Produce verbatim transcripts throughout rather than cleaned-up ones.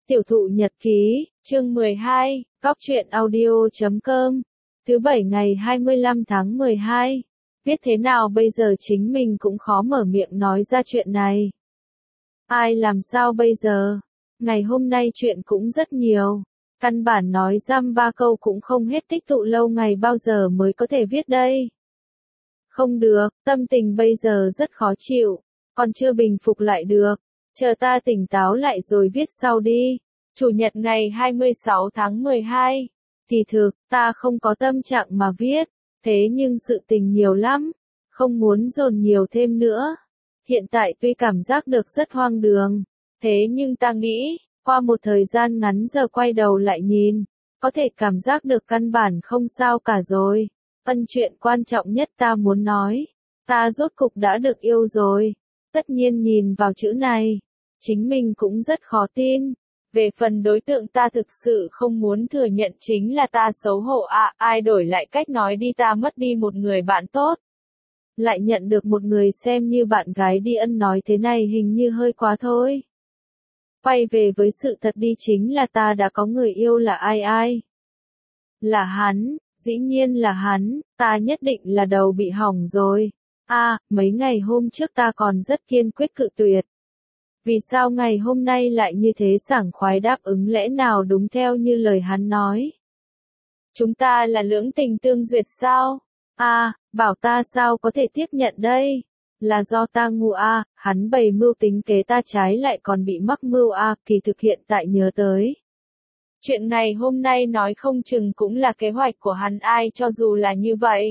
Tiểu thụ nhật ký, chương mười hai, góc truyện audio chấm com, thứ bảy ngày hai mươi lăm tháng mười hai. Viết thế nào bây giờ chính mình cũng khó mở miệng nói ra chuyện này. Ai làm sao bây giờ? Ngày hôm nay chuyện cũng rất nhiều. Căn bản nói dăm ba câu cũng không hết, tích tụ lâu ngày bao giờ mới có thể viết đây. Không được, tâm tình bây giờ rất khó chịu, còn chưa bình phục lại được. Chờ ta tỉnh táo lại rồi viết sau đi. Chủ nhật ngày hai mươi sáu tháng mười hai. Kỳ thực, ta không có tâm trạng mà viết. Thế nhưng sự tình nhiều lắm. Không muốn dồn nhiều thêm nữa. Hiện tại tuy cảm giác được rất hoang đường. Thế nhưng ta nghĩ, qua một thời gian ngắn giờ quay đầu lại nhìn. Có thể cảm giác được căn bản không sao cả rồi. Ân chuyện quan trọng nhất ta muốn nói. Ta rốt cục đã được yêu rồi. Tất nhiên nhìn vào chữ này. Chính mình cũng rất khó tin. Về phần đối tượng ta thực sự không muốn thừa nhận chính là ta xấu hổ à, ai đổi lại cách nói đi, ta mất đi một người bạn tốt. Lại nhận được một người xem như bạn gái đi, ân nói thế này hình như hơi quá thôi. Quay về với sự thật đi, chính là ta đã có người yêu. Là ai ai? Là hắn, dĩ nhiên là hắn, ta nhất định là đầu bị hỏng rồi. À, mấy ngày hôm trước ta còn rất kiên quyết cự tuyệt. Vì sao ngày hôm nay lại như thế sảng khoái đáp ứng, lẽ nào đúng theo như lời hắn nói? Chúng ta là lưỡng tình tương duyệt sao? À, bảo ta sao có thể tiếp nhận đây? Là do ta ngu à, hắn bày mưu tính kế, ta trái lại còn bị mắc mưu à, kỳ thực hiện tại nhớ tới. Chuyện này hôm nay nói không chừng cũng là kế hoạch của hắn, ai cho dù là như vậy.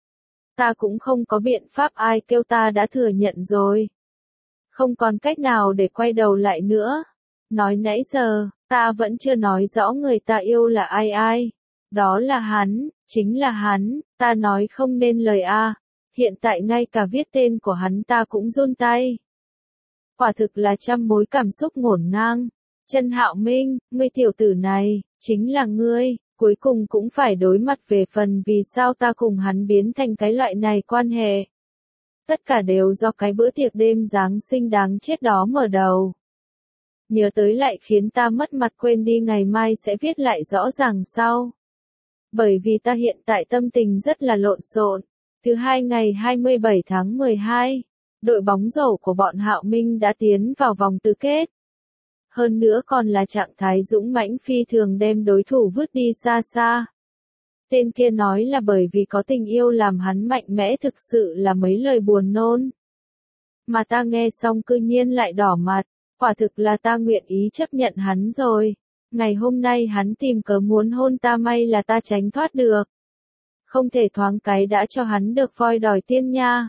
Ta cũng không có biện pháp, ai kêu ta đã thừa nhận rồi. Không còn cách nào để quay đầu lại nữa. Nói nãy giờ, ta vẫn chưa nói rõ người ta yêu là ai ai. Đó là hắn, chính là hắn, ta nói không nên lời a. Hiện tại ngay cả viết tên của hắn ta cũng run tay. Quả thực là trăm mối cảm xúc ngổn ngang. Trần Hạo Minh, ngươi tiểu tử này, chính là ngươi, cuối cùng cũng phải đối mặt về phần vì sao ta cùng hắn biến thành cái loại này quan hệ. Tất cả đều do cái bữa tiệc đêm Giáng sinh đáng chết đó mở đầu. Nhớ tới lại khiến ta mất mặt, quên đi, ngày mai sẽ viết lại rõ ràng sau. Bởi vì ta hiện tại tâm tình rất là lộn xộn. Thứ hai ngày hai mươi bảy tháng mười hai, đội bóng rổ của bọn Hạo Minh đã tiến vào vòng tứ kết. Hơn nữa còn là trạng thái dũng mãnh phi thường, đem đối thủ vứt đi xa xa. Tên kia nói là bởi vì có tình yêu làm hắn mạnh mẽ, thực sự là mấy lời buồn nôn. Mà ta nghe xong cư nhiên lại đỏ mặt, quả thực là ta nguyện ý chấp nhận hắn rồi. Ngày hôm nay hắn tìm cớ muốn hôn ta, may là ta tránh thoát được. Không thể thoáng cái đã cho hắn được voi đòi tiên nha.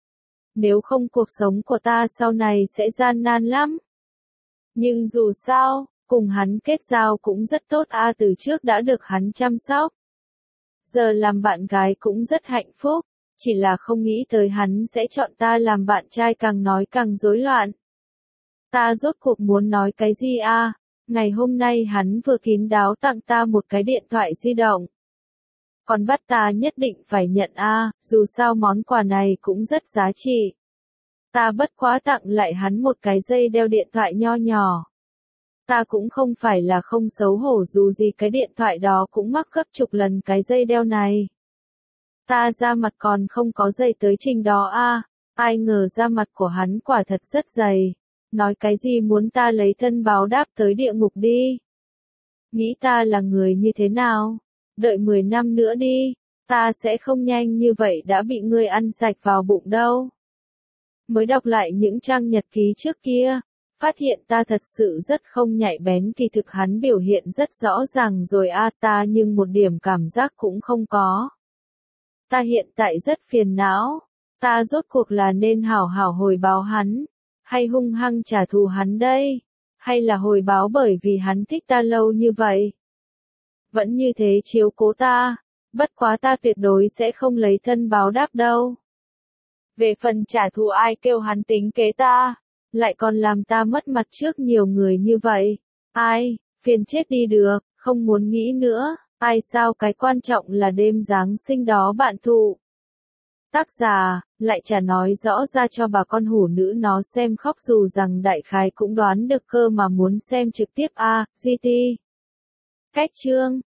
Nếu không cuộc sống của ta sau này sẽ gian nan lắm. Nhưng dù sao, cùng hắn kết giao cũng rất tốt a, à, từ trước đã được hắn chăm sóc. Giờ làm bạn gái cũng rất hạnh phúc, chỉ là không nghĩ tới hắn sẽ chọn ta làm bạn trai, càng nói càng rối loạn. Ta rốt cuộc muốn nói cái gì a? À? Ngày hôm nay hắn vừa kín đáo tặng ta một cái điện thoại di động. Còn bắt ta nhất định phải nhận a, à, dù sao món quà này cũng rất giá trị. Ta bất quá tặng lại hắn một cái dây đeo điện thoại nho nhỏ. Ta cũng không phải là không xấu hổ, dù gì cái điện thoại đó cũng mắc gấp chục lần cái dây đeo này. Ta da mặt còn không có dày tới trình đó a, à, ai ngờ da mặt của hắn quả thật rất dày. Nói cái gì muốn ta lấy thân báo đáp tới địa ngục đi. Nghĩ ta là người như thế nào? Đợi mười năm nữa đi, ta sẽ không nhanh như vậy đã bị ngươi ăn sạch vào bụng đâu. Mới đọc lại những trang nhật ký trước kia, phát hiện ta thật sự rất không nhạy bén, kỳ thực hắn biểu hiện rất rõ ràng rồi a, à, ta nhưng một điểm cảm giác cũng không có. Ta hiện tại rất phiền não, ta rốt cuộc là nên hảo hảo hồi báo hắn, hay hung hăng trả thù hắn đây, hay là hồi báo bởi vì hắn thích ta lâu như vậy. Vẫn như thế chiếu cố ta, bất quá ta tuyệt đối sẽ không lấy thân báo đáp đâu. Về phần trả thù, ai kêu hắn tính kế ta, lại còn làm ta mất mặt trước nhiều người như vậy. Ai, phiền chết đi được, không muốn nghĩ nữa, ai sao cái quan trọng là đêm Giáng sinh đó bạn thụ. Tác giả, lại chả nói rõ ra cho bà con hủ nữ nó xem khóc dù rằng đại khái cũng đoán được cơ mà muốn xem trực tiếp a, giê tê. Cách chương